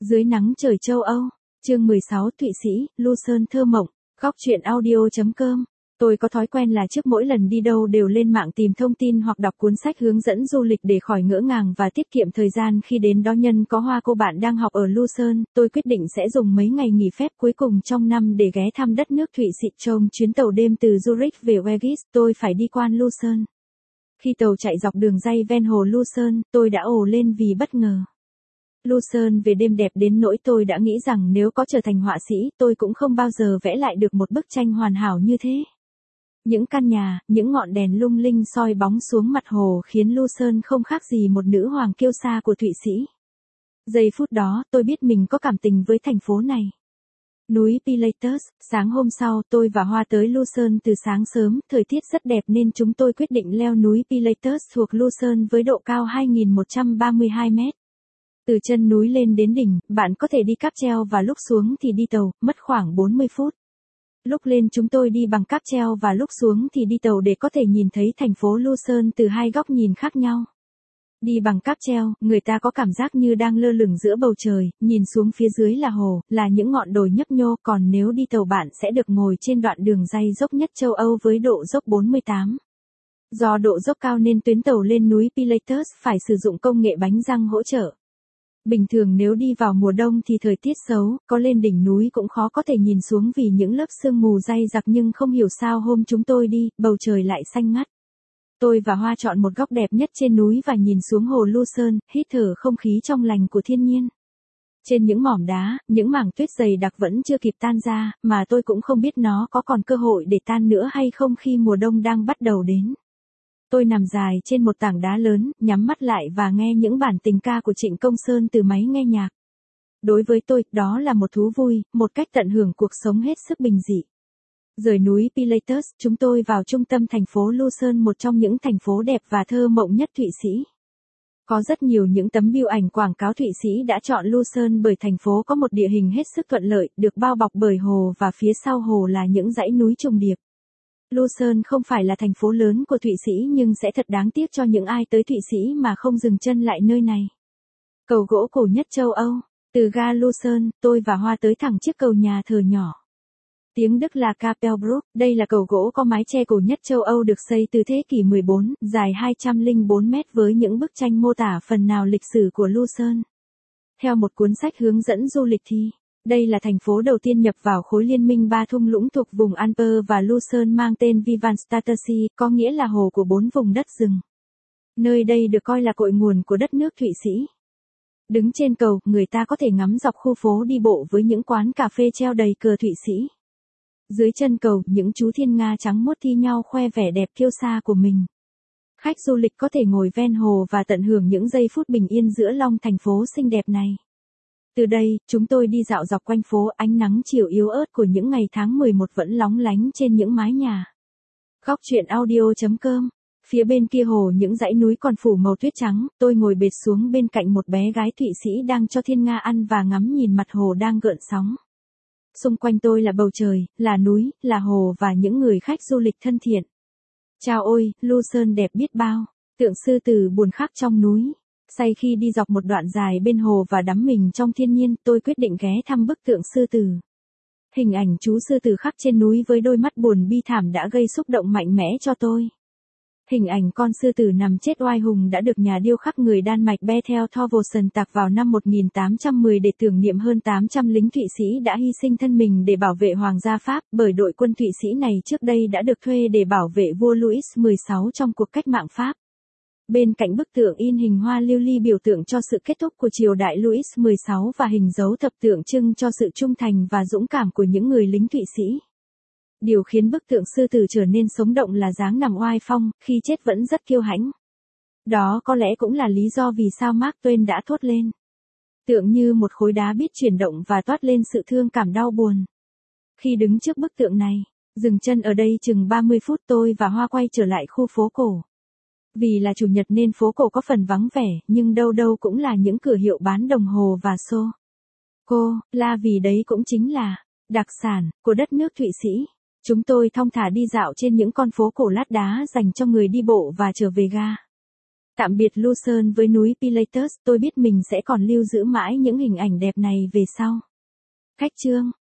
Dưới nắng trời châu Âu, chương 16 Thụy Sĩ, Lucerne thơ mộng, góc truyện audio.com. Tôi có thói quen là trước mỗi lần đi đâu đều lên mạng tìm thông tin hoặc đọc cuốn sách hướng dẫn du lịch để khỏi ngỡ ngàng và tiết kiệm thời gian khi đến đó. Nhân có Hoa cô bạn đang học ở Lucerne, tôi quyết định sẽ dùng mấy ngày nghỉ phép cuối cùng trong năm để ghé thăm đất nước Thụy Sĩ. Trong chuyến tàu đêm từ Zurich về Weggis, tôi phải đi qua Lucerne. Khi tàu chạy dọc đường ray ven hồ Lucerne, tôi đã ồ lên vì bất ngờ. Lucerne về đêm đẹp đến nỗi tôi đã nghĩ rằng nếu có trở thành họa sĩ, tôi cũng không bao giờ vẽ lại được một bức tranh hoàn hảo như thế. Những căn nhà, những ngọn đèn lung linh soi bóng xuống mặt hồ khiến Lucerne không khác gì một nữ hoàng kiêu sa của Thụy Sĩ. Giây phút đó, tôi biết mình có cảm tình với thành phố này. Núi Pilatus, sáng hôm sau tôi và Hoa tới Lucerne từ sáng sớm, thời tiết rất đẹp nên chúng tôi quyết định leo núi Pilatus thuộc Lucerne với độ cao 2.132 mét. Từ chân núi lên đến đỉnh, bạn có thể đi cáp treo và lúc xuống thì đi tàu, mất khoảng 40 phút. Lúc lên chúng tôi đi bằng cáp treo và lúc xuống thì đi tàu để có thể nhìn thấy thành phố Lucerne từ hai góc nhìn khác nhau. Đi bằng cáp treo, người ta có cảm giác như đang lơ lửng giữa bầu trời, nhìn xuống phía dưới là hồ, là những ngọn đồi nhấp nhô, còn nếu đi tàu bạn sẽ được ngồi trên đoạn đường ray dốc nhất châu Âu với độ dốc 48. Do độ dốc cao nên tuyến tàu lên núi Pilatus phải sử dụng công nghệ bánh răng hỗ trợ. Bình thường nếu đi vào mùa đông thì thời tiết xấu, có lên đỉnh núi cũng khó có thể nhìn xuống vì những lớp sương mù dày đặc, nhưng không hiểu sao hôm chúng tôi đi, bầu trời lại xanh ngắt. Tôi và Hoa chọn một góc đẹp nhất trên núi và nhìn xuống hồ Lucerne, hít thở không khí trong lành của thiên nhiên. Trên những mỏm đá, những mảng tuyết dày đặc vẫn chưa kịp tan ra, mà tôi cũng không biết nó có còn cơ hội để tan nữa hay không khi mùa đông đang bắt đầu đến. Tôi nằm dài trên một tảng đá lớn, nhắm mắt lại và nghe những bản tình ca của Trịnh Công Sơn từ máy nghe nhạc. Đối với tôi, đó là một thú vui, một cách tận hưởng cuộc sống hết sức bình dị. Rời núi Pilatus, chúng tôi vào trung tâm thành phố Lucerne, một trong những thành phố đẹp và thơ mộng nhất Thụy Sĩ. Có rất nhiều những tấm billboard ảnh quảng cáo Thụy Sĩ đã chọn Lucerne bởi thành phố có một địa hình hết sức thuận lợi, được bao bọc bởi hồ và phía sau hồ là những dãy núi trùng điệp. Lucerne không phải là thành phố lớn của Thụy Sĩ nhưng sẽ thật đáng tiếc cho những ai tới Thụy Sĩ mà không dừng chân lại nơi này. Cầu gỗ cổ nhất châu Âu. Từ ga Lucerne, tôi và Hoa tới thẳng chiếc cầu nhà thờ nhỏ. Tiếng Đức là Kapellbruch, đây là cầu gỗ có mái che cổ nhất châu Âu được xây từ thế kỷ 14, dài 204 mét với những bức tranh mô tả phần nào lịch sử của Lucerne. Theo một cuốn sách hướng dẫn du lịch thì, đây là thành phố đầu tiên nhập vào khối liên minh ba thung lũng thuộc vùng Alper và Lucerne mang tên Vivanstatasee, có nghĩa là hồ của bốn vùng đất rừng. Nơi đây được coi là cội nguồn của đất nước Thụy Sĩ. Đứng trên cầu, người ta có thể ngắm dọc khu phố đi bộ với những quán cà phê treo đầy cờ Thụy Sĩ. Dưới chân cầu, những chú thiên nga trắng muốt thi nhau khoe vẻ đẹp kiêu sa của mình. Khách du lịch có thể ngồi ven hồ và tận hưởng những giây phút bình yên giữa lòng thành phố xinh đẹp này. Từ đây, chúng tôi đi dạo dọc quanh phố, ánh nắng chiều yếu ớt của những ngày tháng 11 vẫn lóng lánh trên những mái nhà. Góc truyện audio.com. Phía bên kia hồ những dãy núi còn phủ màu tuyết trắng, tôi ngồi bệt xuống bên cạnh một bé gái Thụy Sĩ đang cho thiên nga ăn và ngắm nhìn mặt hồ đang gợn sóng. Xung quanh tôi là bầu trời, là núi, là hồ và những người khách du lịch thân thiện. Chao ôi, Lucerne đẹp biết bao. Tượng sư tử buồn khắc trong núi. Say khi đi dọc một đoạn dài bên hồ và đắm mình trong thiên nhiên, tôi quyết định ghé thăm bức tượng sư tử. Hình ảnh chú sư tử khắc trên núi với đôi mắt buồn bi thảm đã gây xúc động mạnh mẽ cho tôi. Hình ảnh con sư tử nằm chết oai hùng đã được nhà điêu khắc người Đan Mạch Bertel Thorvaldsen tạc vào năm 1810 để tưởng niệm hơn 800 lính Thụy Sĩ đã hy sinh thân mình để bảo vệ Hoàng gia Pháp, bởi đội quân Thụy Sĩ này trước đây đã được thuê để bảo vệ vua Louis XVI trong cuộc cách mạng Pháp. Bên cạnh bức tượng in hình hoa lưu ly biểu tượng cho sự kết thúc của triều đại Louis XVI và hình dấu thập tượng trưng cho sự trung thành và dũng cảm của những người lính Thụy Sĩ. Điều khiến bức tượng sư tử trở nên sống động là dáng nằm oai phong, khi chết vẫn rất kiêu hãnh. Đó có lẽ cũng là lý do vì sao Mark Twain đã thốt lên. Tượng như một khối đá biết chuyển động và toát lên sự thương cảm đau buồn. Khi đứng trước bức tượng này, dừng chân ở đây chừng 30 phút, tôi và Hoa quay trở lại khu phố cổ. Vì là chủ nhật nên phố cổ có phần vắng vẻ, nhưng đâu đâu cũng là những cửa hiệu bán đồng hồ và xô cô la, vì đấy cũng chính là đặc sản của đất nước Thụy Sĩ. Chúng tôi thong thả đi dạo trên những con phố cổ lát đá dành cho người đi bộ và trở về ga. Tạm biệt Lucerne với núi Pilatus, tôi biết mình sẽ còn lưu giữ mãi những hình ảnh đẹp này về sau. Khách chương